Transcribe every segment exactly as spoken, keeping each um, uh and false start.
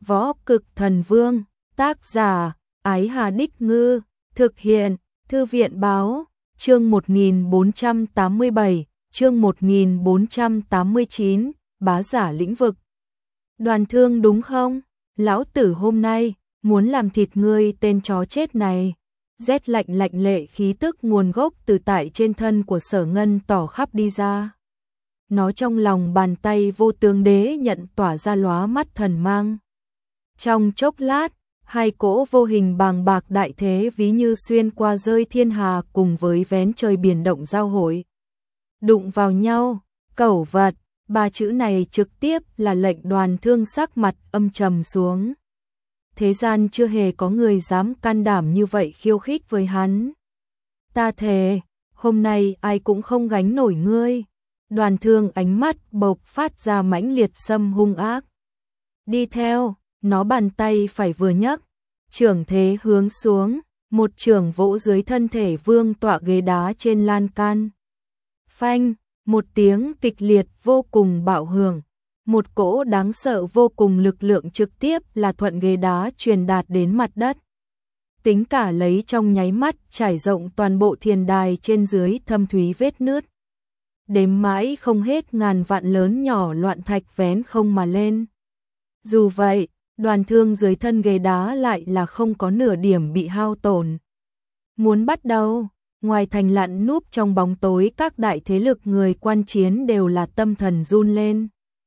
Võ Cực Thần Vương, tác giả, Ái Hà Đích Ngư, thực hiện, Thư viện Báo, chương một nghìn bốn trăm tám mươi bảy, chương một nghìn bốn trăm tám mươi chín, bá giả lĩnh vực. Đoàn Thương đúng không? Lão tử hôm nay, muốn làm thịt ngươi tên chó chết này. Rét lạnh lạnh lệ khí tức nguồn gốc từ tại trên thân của Sở Ngân tỏ khắp đi ra. Nó trong lòng bàn tay vô tướng đế nhận tỏa ra lóa mắt thần mang. Trong chốc lát, hai cỗ vô hình bàng bạc đại thế ví như xuyên qua rơi thiên hà cùng với vén trời biển động giao hội. Đụng vào nhau, cẩu vật, ba chữ này trực tiếp là lệnh Đoàn Thương sắc mặt âm trầm xuống. Thế gian chưa hề có người dám can đảm như vậy khiêu khích với hắn. Ta thề, hôm nay ai cũng không gánh nổi ngươi. Đoàn Thương ánh mắt bộc phát ra mãnh liệt xâm hung ác. Đi theo, nó bàn tay phải vừa nhấc, trưởng thế hướng xuống, một trường vỗ dưới thân thể vương tọa ghế đá trên lan can. Phanh, một tiếng kịch liệt vô cùng bạo hưởng, một cỗ đáng sợ vô cùng lực lượng trực tiếp là thuận ghế đá truyền đạt đến mặt đất. Tính cả lấy trong nháy mắt trải rộng toàn bộ thiền đài trên dưới thâm thúy vết nứt. Đếm mãi không hết ngàn vạn lớn nhỏ loạn thạch vén không mà lên. Dù vậy, Đoàn Thương dưới thân ghế đá lại là không có nửa điểm bị hao tổn. Muốn bắt đầu, ngoài thành lặn núp trong bóng tối các đại thế lực người quan chiến đều là tâm thần run lên.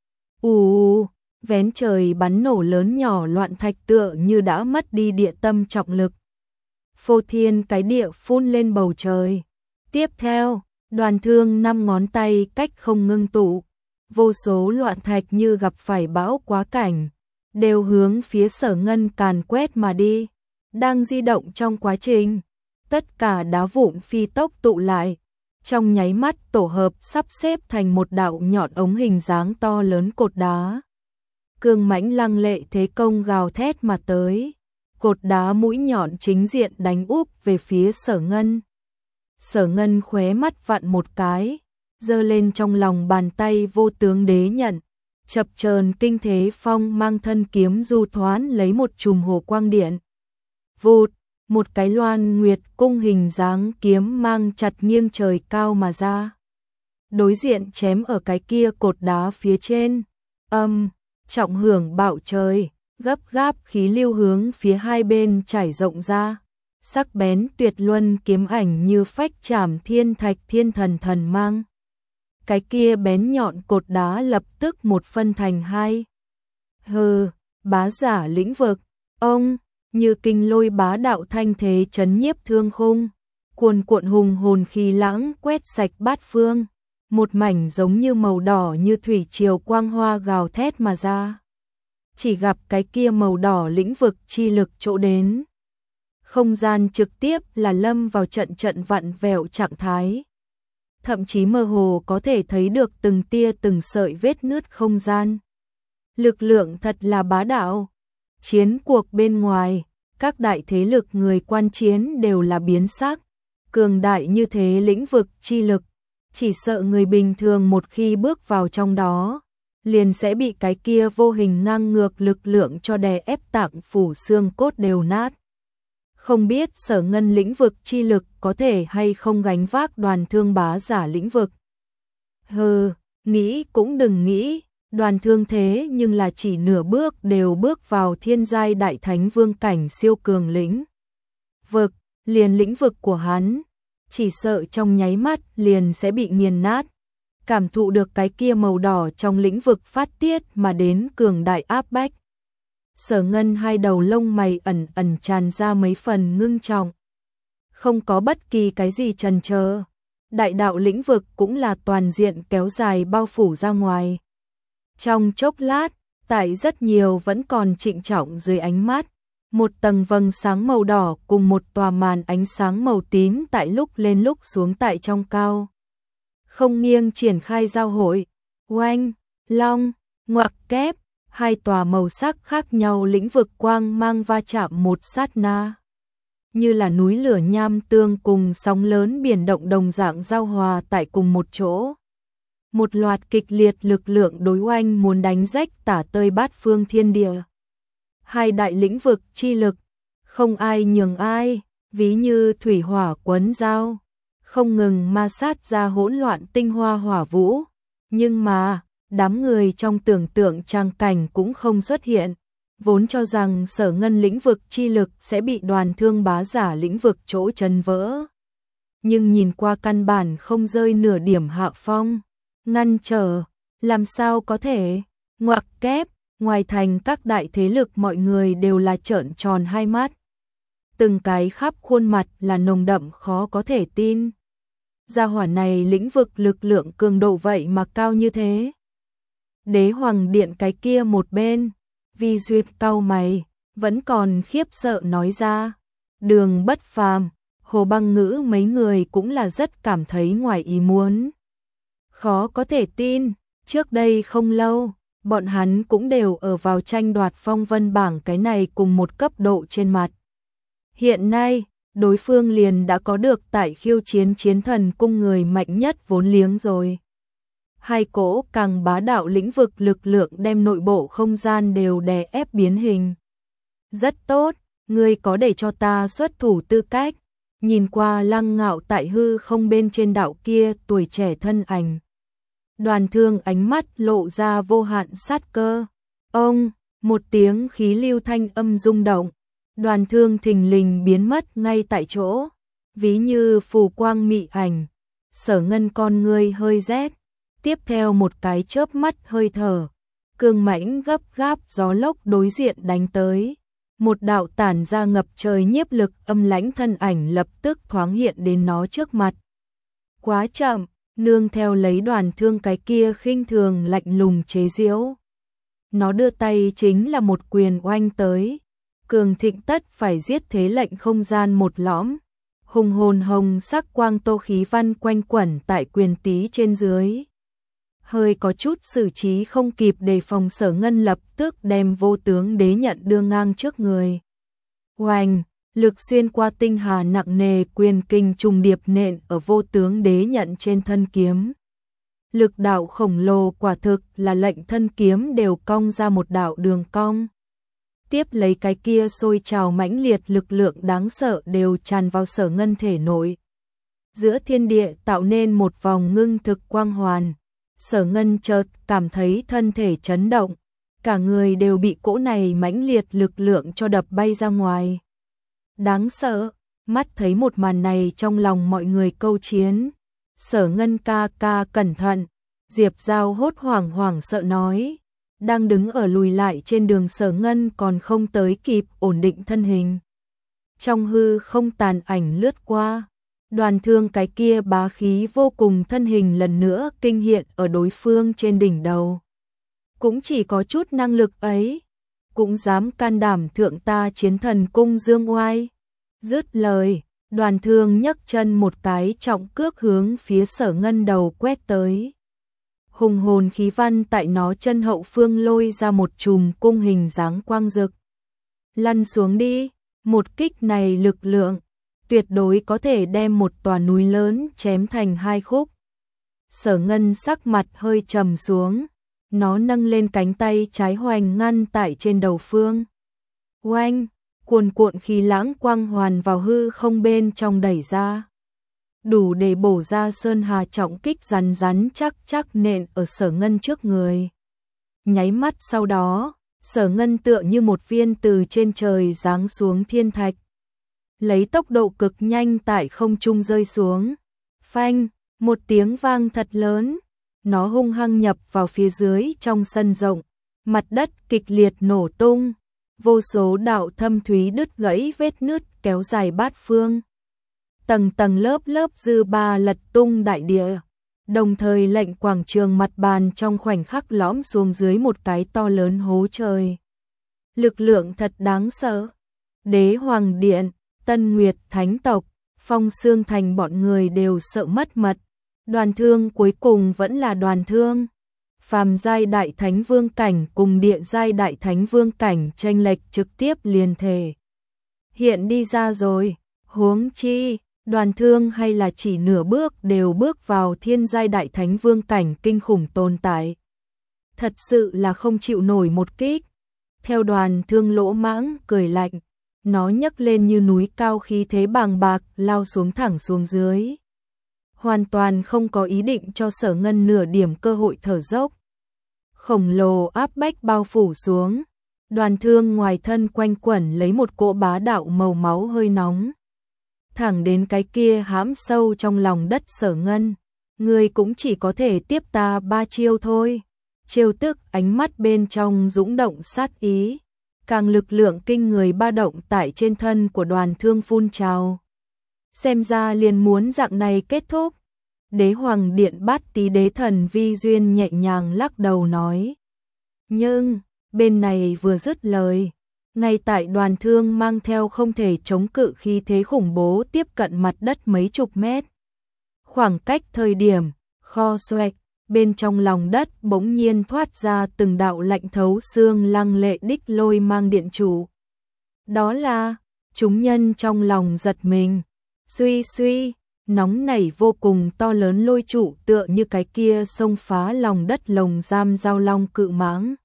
Ù, vén trời bắn nổ lớn nhỏ loạn thạch tựa như đã mất đi địa tâm trọng lực. Phô thiên cái địa phun lên bầu trời. Tiếp theo, Đoàn Thương năm ngón tay cách không ngưng tụ. Vô số loạn thạch như gặp phải bão quá cảnh, đều hướng phía Sở Ngân càn quét mà đi. Đang di động trong quá trình, tất cả đá vụn phi tốc tụ lại, trong nháy mắt tổ hợp sắp xếp thành một đạo nhọn ống hình dáng to lớn cột đá. Cương mãnh lăng lệ thế công gào thét mà tới, cột đá mũi nhọn chính diện đánh úp về phía Sở Ngân. Sở Ngân khóe mắt vặn một cái, giơ lên trong lòng bàn tay vô tướng đế nhận, chập chờn kinh thế phong mang thân kiếm du thoán lấy một chùm hồ quang điện. Vụt, một cái loan nguyệt cung hình dáng kiếm mang chặt nghiêng trời cao mà ra. Đối diện chém ở cái kia cột đá phía trên. Âm, trọng hưởng bạo trời, gấp gáp khí lưu hướng phía hai bên trải rộng ra. Sắc bén tuyệt luân kiếm ảnh như phách chảm thiên thạch thiên thần thần mang. Cái kia bén nhọn cột đá lập tức một phân thành hai. Hừ, bá giả lĩnh vực, ông, như kinh lôi bá đạo thanh thế chấn nhiếp thương khung, cuồn cuộn hùng hồn khí lãng quét sạch bát phương, một mảnh giống như màu đỏ như thủy triều quang hoa gào thét mà ra. Chỉ gặp cái kia màu đỏ lĩnh vực chi lực chỗ đến. Không gian trực tiếp là lâm vào trận trận vặn vẹo trạng thái. Thậm chí mơ hồ có thể thấy được từng tia từng sợi vết nứt không gian. Lực lượng thật là bá đạo. Chiến cuộc bên ngoài, các đại thế lực người quan chiến đều là biến sắc. Cường đại như thế lĩnh vực chi lực, chỉ sợ người bình thường một khi bước vào trong đó, liền sẽ bị cái kia vô hình ngang ngược lực lượng cho đè ép tạng phủ xương cốt đều nát. Không biết Sở Ngân lĩnh vực chi lực có thể hay không gánh vác Đoàn Thương bá giả lĩnh vực. Hừ, nghĩ cũng đừng nghĩ, Đoàn Thương thế nhưng là chỉ nửa bước đều bước vào thiên giai đại thánh vương cảnh siêu cường lĩnh vực, liền lĩnh vực của hắn, chỉ sợ trong nháy mắt liền sẽ bị nghiền nát. Cảm thụ được cái kia màu đỏ trong lĩnh vực phát tiết mà đến cường đại áp bách. Sở Ngân hai đầu lông mày ẩn ẩn tràn ra mấy phần ngưng trọng. Không có bất kỳ cái gì chần chờ. Đại đạo lĩnh vực cũng là toàn diện kéo dài bao phủ ra ngoài. Trong chốc lát, tại rất nhiều vẫn còn trịnh trọng dưới ánh mắt, một tầng vầng sáng màu đỏ cùng một tòa màn ánh sáng màu tím tại lúc lên lúc xuống tại trong cao. Không nghiêng triển khai giao hội, oanh, long, ngoặc kép. Hai tòa màu sắc khác nhau lĩnh vực quang mang va chạm một sát na. Như là núi lửa nham tương cùng sóng lớn biển động đồng dạng giao hòa tại cùng một chỗ. Một loạt kịch liệt lực lượng đối oanh muốn đánh rách tả tơi bát phương thiên địa. hai đại lĩnh vực chi lực, không ai nhường ai, ví như thủy hỏa quấn dao, không ngừng ma sát ra hỗn loạn tinh hoa hỏa vũ. Nhưng mà, đám người trong tưởng tượng trang cảnh cũng không xuất hiện, vốn cho rằng Sở Ngân lĩnh vực chi lực sẽ bị Đoàn Thương bá giả lĩnh vực chỗ chân vỡ. Nhưng nhìn qua căn bản không rơi nửa điểm hạ phong, ngăn trở, làm sao có thể, ngoặc kép, ngoài thành các đại thế lực mọi người đều là trợn tròn hai mắt. Từng cái khắp khuôn mặt là nồng đậm khó có thể tin. Gia hỏa này lĩnh vực lực lượng cường độ vậy mà cao như thế. Đế Hoàng Điện cái kia một bên, Vi Duyệt cau mày, vẫn còn khiếp sợ nói ra. Đường Bất Phàm, Hồ Băng Ngữ mấy người cũng là rất cảm thấy ngoài ý muốn. Khó có thể tin, trước đây không lâu, bọn hắn cũng đều ở vào tranh đoạt phong vân bảng cái này cùng một cấp độ trên mặt. Hiện nay, đối phương liền đã có được tại khiêu chiến chiến thần cung người mạnh nhất vốn liếng rồi. Hai cỗ càng bá đạo lĩnh vực lực lượng đem nội bộ không gian đều đè ép biến hình. Rất tốt, ngươi có để cho ta xuất thủ tư cách. Nhìn qua Lăng Ngạo tại hư không bên trên đạo kia tuổi trẻ thân ảnh. Đoàn Thương ánh mắt lộ ra vô hạn sát cơ. Ông, một tiếng khí lưu thanh âm rung động. Đoàn Thương thình lình biến mất ngay tại chỗ, ví như phù quang mị ảnh. Sở Ngân con ngươi hơi rét, tiếp theo một cái chớp mắt hơi thở, cường mãnh gấp gáp gió lốc đối diện đánh tới. Một đạo tản ra ngập trời nhiếp lực âm lãnh thân ảnh lập tức thoáng hiện đến nó trước mặt. Quá chậm, nương theo lấy Đoàn Thương cái kia khinh thường lạnh lùng chế giễu. Nó đưa tay chính là một quyền oanh tới. Cường thịnh tất phải giết thế lệnh không gian một lõm. Hùng hồn hồng sắc quang tô khí văn quanh quẩn tại quyền tí trên dưới. Hơi có chút xử trí không kịp đề phòng Sở Ngân lập tức đem vô tướng đế nhận đưa ngang trước người. Oanh, lực xuyên qua tinh hà nặng nề quyền kinh trùng điệp nện ở vô tướng đế nhận trên thân kiếm. Lực đạo khổng lồ quả thực là lệnh thân kiếm đều cong ra một đạo đường cong. Tiếp lấy cái kia sôi trào mãnh liệt lực lượng đáng sợ đều tràn vào Sở Ngân thể nội. Giữa thiên địa tạo nên một vòng ngưng thực quang hoàn. Sở Ngân chợt cảm thấy thân thể chấn động, cả người đều bị cỗ này mãnh liệt lực lượng cho đập bay ra ngoài. Đáng sợ, mắt thấy một màn này trong lòng mọi người câu chiến. Sở Ngân ca ca cẩn thận, Diệp Giao hốt hoảng hoảng sợ nói. Đang đứng ở lùi lại trên đường Sở Ngân còn không tới kịp ổn định thân hình. Trong hư không tàn ảnh lướt qua. Đoàn Thương cái kia bá khí vô cùng thân hình lần nữa kinh hiện ở đối phương trên đỉnh đầu. Cũng chỉ có chút năng lực ấy, cũng dám can đảm thượng ta chiến thần cung dương oai. Dứt lời, Đoàn Thương nhấc chân một cái trọng cước hướng phía Sở Ngân đầu quét tới. Hùng hồn khí văn tại nó chân hậu phương lôi ra một chùm cung hình dáng quang rực. Lăn xuống đi, một kích này lực lượng tuyệt đối có thể đem một tòa núi lớn chém thành hai khúc. Sở Ngân sắc mặt hơi trầm xuống, nó nâng lên cánh tay trái hoành ngăn tại trên đầu phương. Oanh, cuồn cuộn khí lãng quang hoàn vào hư không bên trong đẩy ra. Đủ để bổ ra sơn hà trọng kích rắn rắn chắc chắc nện ở Sở Ngân trước người. Nháy mắt sau đó, Sở Ngân tựa như một viên từ trên trời giáng xuống thiên thạch. Lấy tốc độ cực nhanh tại không trung rơi xuống. Phanh, một tiếng vang thật lớn. Nó hung hăng nhập vào phía dưới trong sân rộng. Mặt đất kịch liệt nổ tung. Vô số đạo thâm thúy đứt gãy vết nứt kéo dài bát phương. Tầng tầng lớp lớp dư ba lật tung đại địa. Đồng thời lệnh quảng trường mặt bàn trong khoảnh khắc lõm xuống dưới một cái to lớn hố trời. Lực lượng thật đáng sợ. Đế Hoàng Điện, Tân Nguyệt Thánh Tộc, Phong Xương Thành bọn người đều sợ mất mật. Đoàn Thương cuối cùng vẫn là Đoàn Thương. Phàm giai đại thánh vương cảnh cùng địa giai đại thánh vương cảnh chênh lệch trực tiếp liền thể. Hiện đi ra rồi, huống chi, Đoàn Thương hay là chỉ nửa bước đều bước vào thiên giai đại thánh vương cảnh kinh khủng tồn tại. Thật sự là không chịu nổi một kích. theo Đoàn Thương lỗ mãng cười lạnh, nó nhấc lên như núi cao khí thế bàng bạc lao xuống thẳng xuống dưới. Hoàn toàn không có ý định cho Sở Ngân nửa điểm cơ hội thở dốc. Khổng lồ áp bách bao phủ xuống, Đoàn Thương ngoài thân quanh quẩn lấy một cỗ bá đạo màu máu hơi nóng. Thẳng đến cái kia hãm sâu trong lòng đất Sở Ngân, ngươi cũng chỉ có thể tiếp ta ba chiêu thôi. Chiêu tức ánh mắt bên trong dũng động sát ý, càng lực lượng kinh người ba động tại trên thân của Đoàn Thương phun trào. Xem ra liền muốn dạng này kết thúc. Đế Hoàng Điện Bát Tí Đế Thần Vi Duyên nhẹ nhàng lắc đầu nói. Nhưng, bên này vừa dứt lời, ngay tại Đoàn Thương mang theo không thể chống cự khí thế khủng bố tiếp cận mặt đất mấy chục mét. Khoảng cách thời điểm, kho xoẹt, bên trong lòng đất bỗng nhiên thoát ra từng đạo lạnh thấu xương lăng lệ đích lôi mang điện chủ. Đó là, chúng nhân trong lòng giật mình, suy suy, nóng nảy vô cùng to lớn lôi trụ tựa như cái kia xông phá lòng đất lồng giam giao long cự mãng.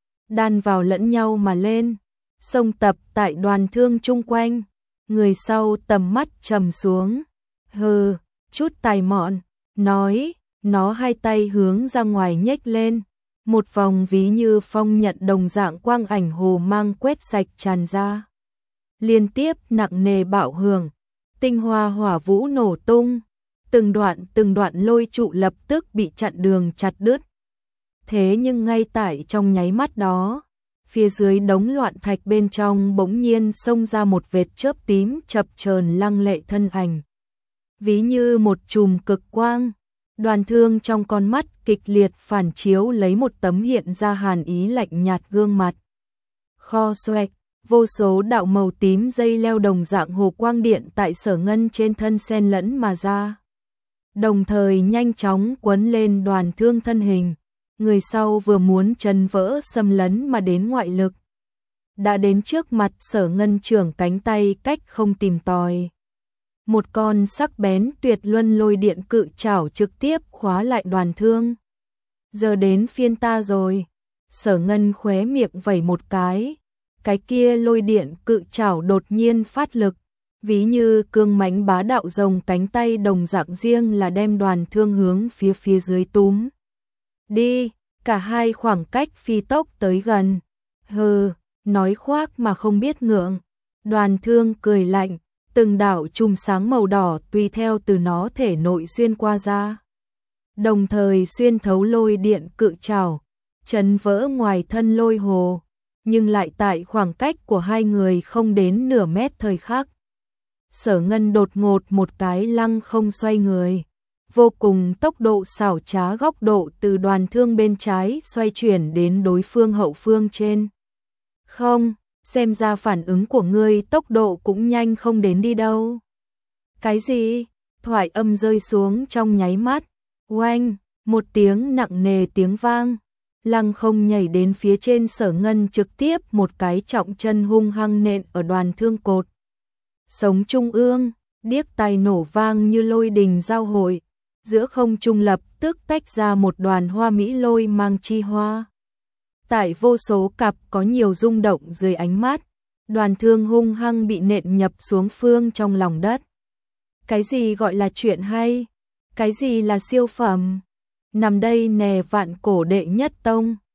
Đan vào lẫn nhau mà lên, xông tập tại Đoàn Thương chung quanh, người sau tầm mắt trầm xuống, hừ, chút tài mọn, nói, nó hai tay hướng ra ngoài nhếch lên, một vòng ví như phong nhận đồng dạng quang ảnh hồ mang quét sạch tràn ra. Liên tiếp nặng nề bạo hưởng, tinh hoa hỏa vũ nổ tung, từng đoạn từng đoạn lôi trụ lập tức bị chặn đường chặt đứt. Thế nhưng ngay tại trong nháy mắt đó, phía dưới đống loạn thạch bên trong bỗng nhiên xông ra một vệt chớp tím chập chờn lăng lệ thân ảnh. Ví như một chùm cực quang, Đoàn Thương trong con mắt kịch liệt phản chiếu lấy một tấm hiện ra hàn ý lạnh nhạt gương mặt. Kho xoẹt, vô số đạo màu tím dây leo đồng dạng hồ quang điện tại Sở Ngân trên thân xen lẫn mà ra. Đồng thời nhanh chóng quấn lên Đoàn Thương thân hình, người sau vừa muốn chân vỡ xâm lấn mà đến ngoại lực. Đã đến trước mặt Sở Ngân trưởng cánh tay cách không tìm tòi. Một con sắc bén tuyệt luân lôi điện cự chảo trực tiếp khóa lại Đoàn Thương. Giờ đến phiên ta rồi. Sở Ngân khóe miệng vẩy một cái. Cái kia lôi điện cự chảo đột nhiên phát lực, ví như cương mãnh bá đạo rồng cánh tay đồng dạng riêng là đem Đoàn Thương hướng phía phía dưới túm. Đi, cả hai khoảng cách phi tốc tới gần. Hừ, nói khoác mà không biết ngượng. Đoàn Thương cười lạnh, từng đạo chùm sáng màu đỏ tùy theo từ nó thể nội xuyên qua ra. Đồng thời xuyên thấu lôi điện cự trảo, chấn vỡ ngoài thân lôi hồ, nhưng lại tại khoảng cách của hai người không đến nửa mét thời khắc. Sở Ngân đột ngột một cái lăng không xoay người, vô cùng tốc độ xảo trá góc độ từ Đoàn Thương bên trái xoay chuyển đến đối phương hậu phương trên. Không, xem ra phản ứng của ngươi tốc độ cũng nhanh không đến đi đâu. Cái gì? Thoại âm rơi xuống trong nháy mắt. Oanh, một tiếng nặng nề tiếng vang. Lăng không nhảy đến phía trên Sở Ngân trực tiếp một cái trọng chân hung hăng nện ở Đoàn Thương cột sống trung ương, điếc tai nổ vang như lôi đình giao hội, giữa không trung lập tức tách ra một đoàn hoa mỹ lôi mang chi hoa. Tại vô số cặp có nhiều rung động dưới ánh mắt, Đoàn Thương hung hăng bị nện nhập xuống phương trong lòng đất. Cái gì gọi là chuyện hay? Cái gì là siêu phẩm? Nằm đây nè vạn cổ đệ nhất tông.